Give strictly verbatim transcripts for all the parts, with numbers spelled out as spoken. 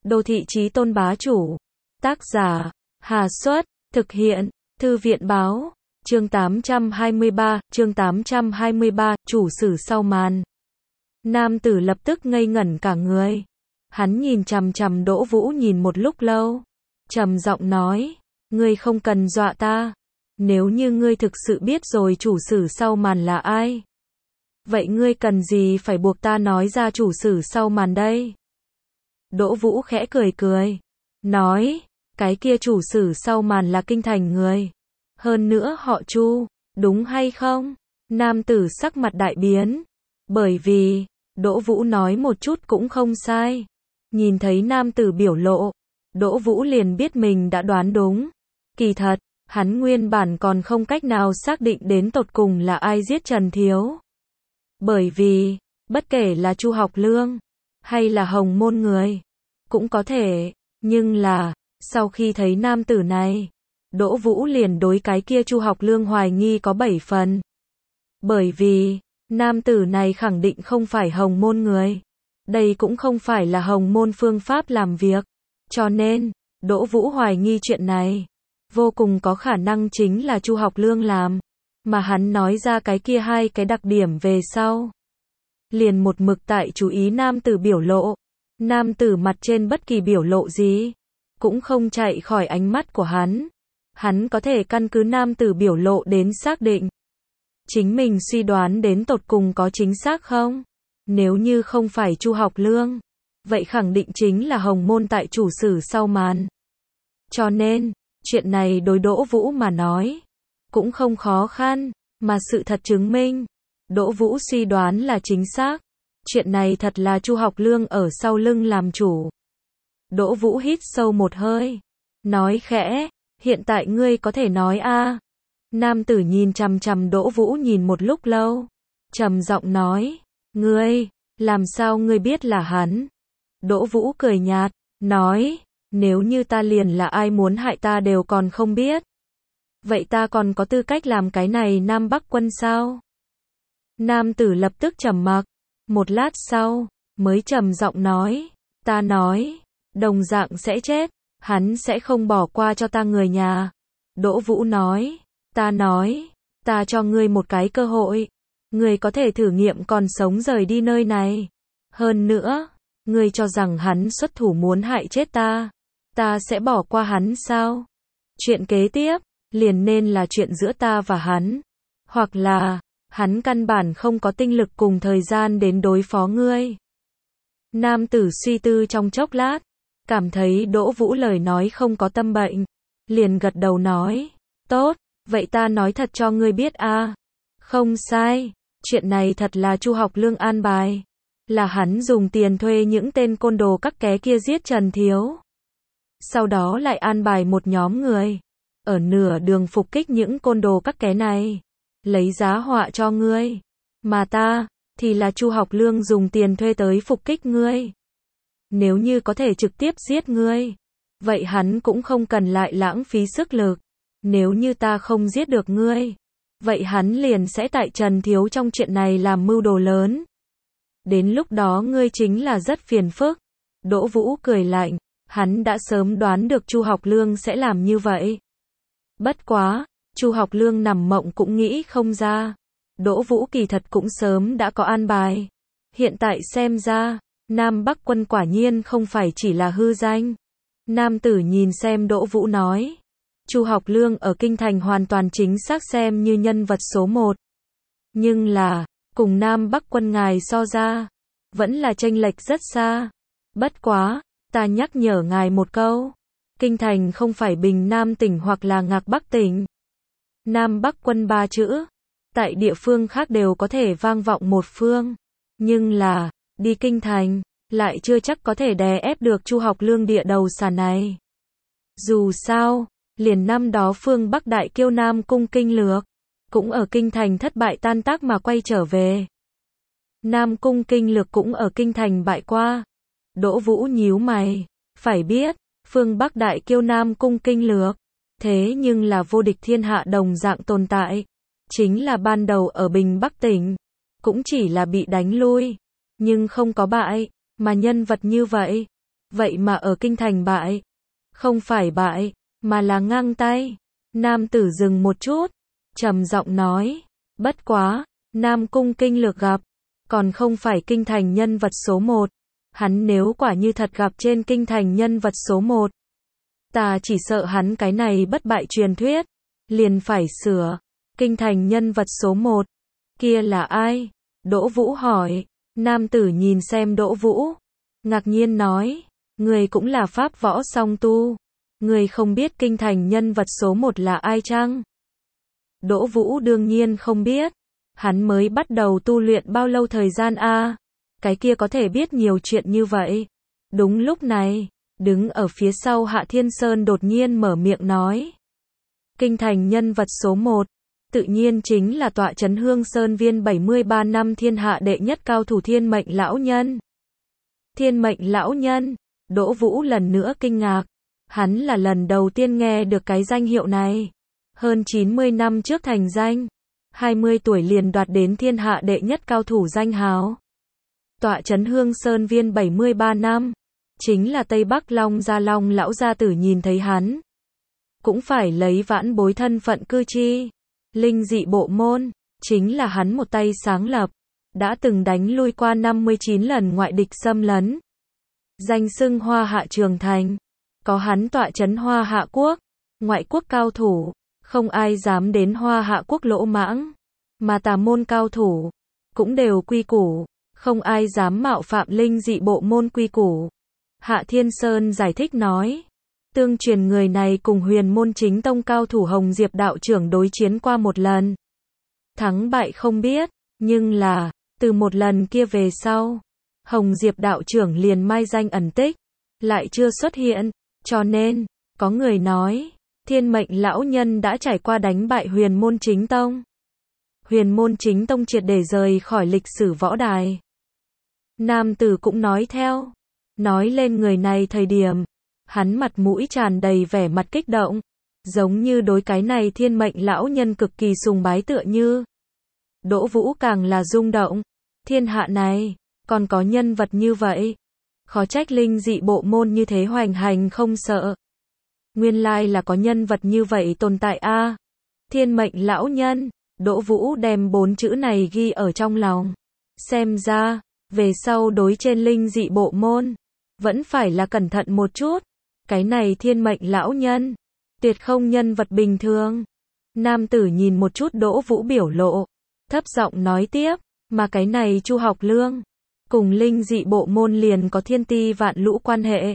Đô thị chí tôn bá chủ. Tác giả, Hà Xuất, thực hiện, Thư viện báo, chương tám trăm hai mươi ba, chương tám trăm hai mươi ba, chủ sử sau màn. Nam tử lập tức ngây ngẩn cả người. Hắn nhìn chằm chằm Đỗ Vũ nhìn một lúc lâu. Trầm giọng nói, ngươi không cần dọa ta. Nếu như ngươi thực sự biết rồi chủ sử sau màn là ai, vậy ngươi cần gì phải buộc ta nói ra chủ sử sau màn đây? Đỗ Vũ khẽ cười cười, nói, cái kia chủ sử sau màn là kinh thành người. Hơn nữa họ Chu, đúng hay không? Nam tử sắc mặt đại biến. Bởi vì, Đỗ Vũ nói một chút cũng không sai. Nhìn thấy nam tử biểu lộ, Đỗ Vũ liền biết mình đã đoán đúng. Kỳ thật, hắn nguyên bản còn không cách nào xác định đến tột cùng là ai giết Trần Thiếu. Bởi vì, bất kể là Chu Học Lương, hay là Hồng Môn người, cũng có thể, nhưng là, sau khi thấy nam tử này, Đỗ Vũ liền đối cái kia Chu Học Lương hoài nghi có bảy phần. Bởi vì, nam tử này khẳng định không phải Hồng Môn người. Đây cũng không phải là Hồng Môn phương pháp làm việc. Cho nên, Đỗ Vũ hoài nghi chuyện này, vô cùng có khả năng chính là Chu Học Lương làm. Mà hắn nói ra cái kia hai cái đặc điểm về sau. Liền một mực tại chú ý nam tử biểu lộ. Nam tử mặt trên bất kỳ biểu lộ gì, cũng không chạy khỏi ánh mắt của hắn. Hắn có thể căn cứ nam tử biểu lộ đến xác định. Chính mình suy đoán đến tột cùng có chính xác không? Nếu như không phải Chu Học Lương, vậy khẳng định chính là Hồng Môn tại chủ sử sau màn. Cho nên, chuyện này đối Đỗ Vũ mà nói, cũng không khó khăn, mà sự thật chứng minh, Đỗ Vũ suy đoán là chính xác. Chuyện này thật là Chu Học Lương ở sau lưng làm chủ. Đỗ Vũ hít sâu một hơi, nói khẽ, hiện tại ngươi có thể nói a? Nam tử nhìn chằm chằm Đỗ Vũ nhìn một lúc lâu, trầm giọng nói, ngươi, làm sao ngươi biết là hắn? Đỗ Vũ cười nhạt, nói, nếu như ta liền là ai muốn hại ta đều còn không biết, vậy ta còn có tư cách làm cái này Nam Bắc quân sao? Nam tử lập tức trầm mặc, một lát sau, mới trầm giọng nói, ta nói, đồng dạng sẽ chết, hắn sẽ không bỏ qua cho ta người nhà. Đỗ Vũ nói, ta nói, ta cho ngươi một cái cơ hội, ngươi có thể thử nghiệm còn sống rời đi nơi này. Hơn nữa, ngươi cho rằng hắn xuất thủ muốn hại chết ta, ta sẽ bỏ qua hắn sao? Chuyện kế tiếp, liền nên là chuyện giữa ta và hắn, hoặc là, hắn căn bản không có tinh lực cùng thời gian đến đối phó ngươi. Nam tử suy tư trong chốc lát, cảm thấy Đỗ Vũ lời nói không có tâm bệnh, liền gật đầu nói, tốt, vậy ta nói thật cho ngươi biết a. Không sai, chuyện này thật là Chu Học Lương an bài, là hắn dùng tiền thuê những tên côn đồ các ké kia giết Trần Thiếu. Sau đó lại an bài một nhóm người, ở nửa đường phục kích những côn đồ các ké này, lấy giá họa cho ngươi. Mà ta, thì là Chu Học Lương dùng tiền thuê tới phục kích ngươi. Nếu như có thể trực tiếp giết ngươi, vậy hắn cũng không cần lại lãng phí sức lực. Nếu như ta không giết được ngươi, vậy hắn liền sẽ tại Trần Thiếu trong chuyện này làm mưu đồ lớn. Đến lúc đó ngươi chính là rất phiền phức. Đỗ Vũ cười lạnh, hắn đã sớm đoán được Chu Học Lương sẽ làm như vậy. Bất quá, Chu Học Lương nằm mộng cũng nghĩ không ra. Đỗ Vũ kỳ thật cũng sớm đã có an bài. Hiện tại xem ra, Nam Bắc quân quả nhiên không phải chỉ là hư danh. Nam tử nhìn xem Đỗ Vũ nói, Chu Học Lương ở kinh thành hoàn toàn chính xác xem như nhân vật số một. Nhưng là, cùng Nam Bắc quân ngài so ra, vẫn là chênh lệch rất xa. Bất quá, ta nhắc nhở ngài một câu, kinh thành không phải Bình Nam tỉnh hoặc là Ngạc Bắc tỉnh. Nam Bắc quân ba chữ, tại địa phương khác đều có thể vang vọng một phương. Nhưng là, đi kinh thành, lại chưa chắc có thể đè ép được Chu Học Lương địa đầu xà này. Dù sao, liền năm đó phương Bắc Đại Kiêu Nam Cung Kinh Lược, cũng ở kinh thành thất bại tan tác mà quay trở về. Nam Cung Kinh Lược cũng ở kinh thành bại qua. Đỗ Vũ nhíu mày, phải biết, phương Bắc Đại Kiêu Nam Cung Kinh Lược, thế nhưng là vô địch thiên hạ đồng dạng tồn tại. Chính là ban đầu ở Bình Bắc tỉnh, cũng chỉ là bị đánh lui, nhưng không có bại, mà nhân vật như vậy, vậy mà ở kinh thành bại. Không phải bại, mà là ngang tay. Nam tử dừng một chút, trầm giọng nói, bất quá, Nam cung kinh lược gặp, còn không phải kinh thành nhân vật số một. Hắn nếu quả như thật gặp trên kinh thành nhân vật số một, ta chỉ sợ hắn cái này bất bại truyền thuyết, liền phải sửa. Kinh thành nhân vật số một, kia là ai? Đỗ Vũ hỏi. Nam tử nhìn xem Đỗ Vũ, ngạc nhiên nói, người cũng là pháp võ song tu, người không biết kinh thành nhân vật số một là ai chăng? Đỗ Vũ đương nhiên không biết, hắn mới bắt đầu tu luyện bao lâu thời gian a? À? Cái kia có thể biết nhiều chuyện như vậy. Đúng lúc này, đứng ở phía sau Hạ Thiên Sơn đột nhiên mở miệng nói, kinh thành nhân vật số một, tự nhiên chính là tọa trấn Hương Sơn Viên bảy mươi ba năm thiên hạ đệ nhất cao thủ Thiên Mệnh lão nhân. Thiên Mệnh lão nhân, Đỗ Vũ lần nữa kinh ngạc, hắn là lần đầu tiên nghe được cái danh hiệu này. Hơn chín mươi năm trước thành danh, hai mươi tuổi liền đoạt đến thiên hạ đệ nhất cao thủ danh hào. Tọa trấn Hương Sơn Viên bảy mươi ba năm, chính là Tây Bắc Long Gia Long lão gia tử nhìn thấy hắn, cũng phải lấy vãn bối thân phận cư chi. Linh dị bộ môn, chính là hắn một tay sáng lập, đã từng đánh lui qua năm mươi chín lần ngoại địch xâm lấn. Danh xưng Hoa Hạ Trường Thành, có hắn tọa trấn Hoa Hạ Quốc, ngoại quốc cao thủ, không ai dám đến Hoa Hạ Quốc lỗ mãng, mà tà môn cao thủ, cũng đều quy củ, không ai dám mạo phạm linh dị bộ môn quy củ. Hạ Thiên Sơn giải thích nói, tương truyền người này cùng huyền môn chính tông cao thủ Hồng Diệp đạo trưởng đối chiến qua một lần. Thắng bại không biết, nhưng là, từ một lần kia về sau, Hồng Diệp đạo trưởng liền mai danh ẩn tích, lại chưa xuất hiện, cho nên, có người nói, Thiên Mệnh lão nhân đã trải qua đánh bại huyền môn chính tông. Huyền môn chính tông triệt để rời khỏi lịch sử võ đài. Nam tử cũng nói theo, nói lên người này thời điểm, hắn mặt mũi tràn đầy vẻ mặt kích động, giống như đối cái này Thiên Mệnh lão nhân cực kỳ sùng bái tựa như. Đỗ Vũ càng là rung động, thiên hạ này, còn có nhân vật như vậy, khó trách linh dị bộ môn như thế hoành hành không sợ. Nguyên lai là có nhân vật như vậy tồn tại a. À, Thiên Mệnh lão nhân, Đỗ Vũ đem bốn chữ này ghi ở trong lòng. Xem ra, về sau đối trên linh dị bộ môn, vẫn phải là cẩn thận một chút. Cái này Thiên Mệnh lão nhân, tuyệt không nhân vật bình thường. Nam tử nhìn một chút Đỗ Vũ biểu lộ, thấp giọng nói tiếp, mà cái này Chu Học Lương, cùng linh dị bộ môn liền có thiên ti vạn lũ quan hệ.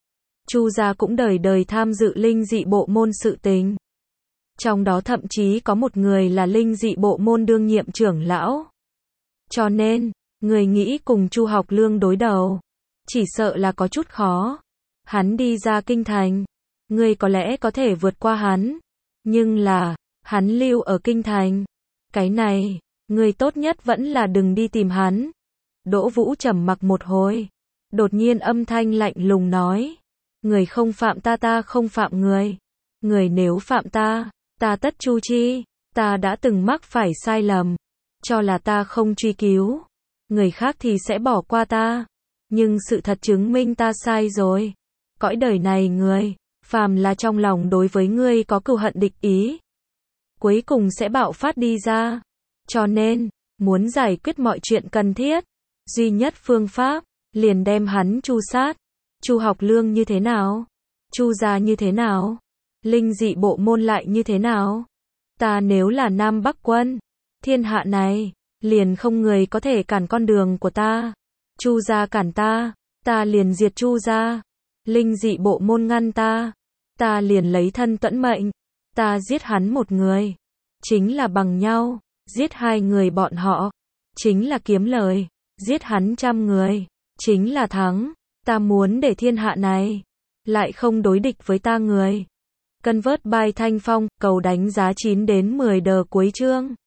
Chu gia cũng đời đời tham dự linh dị bộ môn sự tình. Trong đó thậm chí có một người là linh dị bộ môn đương nhiệm trưởng lão. Cho nên, người nghĩ cùng Chu Học Lương đối đầu, chỉ sợ là có chút khó. Hắn đi ra kinh thành, người có lẽ có thể vượt qua hắn. Nhưng là, hắn lưu ở kinh thành. Cái này, người tốt nhất vẫn là đừng đi tìm hắn. Đỗ Vũ trầm mặc một hồi, đột nhiên âm thanh lạnh lùng nói, người không phạm ta ta không phạm người. Người nếu phạm ta, ta tất chu chi. Ta đã từng mắc phải sai lầm, cho là ta không truy cứu, người khác thì sẽ bỏ qua ta. Nhưng sự thật chứng minh ta sai rồi. Cõi đời này người, phàm là trong lòng đối với ngươi có cừu hận địch ý, cuối cùng sẽ bạo phát đi ra. Cho nên, muốn giải quyết mọi chuyện cần thiết, duy nhất phương pháp, liền đem hắn chu sát. Chu Học Lương như thế nào? Chu gia như thế nào? Linh dị bộ môn lại như thế nào? Ta nếu là Nam Bắc Quân, thiên hạ này, liền không người có thể cản con đường của ta. Chu gia cản ta, ta liền diệt Chu gia. Linh dị bộ môn ngăn ta, ta liền lấy thân tuẫn mệnh. Ta giết hắn một người, chính là bằng nhau. Giết hai người bọn họ, chính là kiếm lời. Giết hắn trăm người, chính là thắng. Ta muốn để thiên hạ này, lại không đối địch với ta người. Convert by Thanh Phong, cầu đánh giá chín đến mười đờ cuối chương.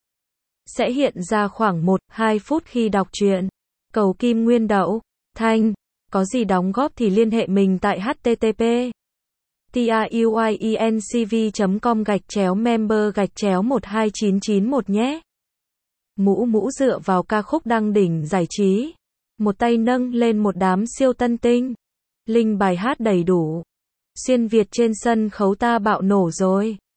Sẽ hiện ra khoảng một đến hai phút khi đọc truyện. Cầu kim nguyên đậu, Thanh. Có gì đóng góp thì liên hệ mình tại http truyencv chấm com gạch chéo member gạch chéo một hai chín chín một nhé. Mũ mũ dựa vào ca khúc đăng đỉnh giải trí. Một tay nâng lên một đám siêu tân tinh. Linh bài hát đầy đủ. Xuyên Việt trên sân khấu ta bạo nổ rồi.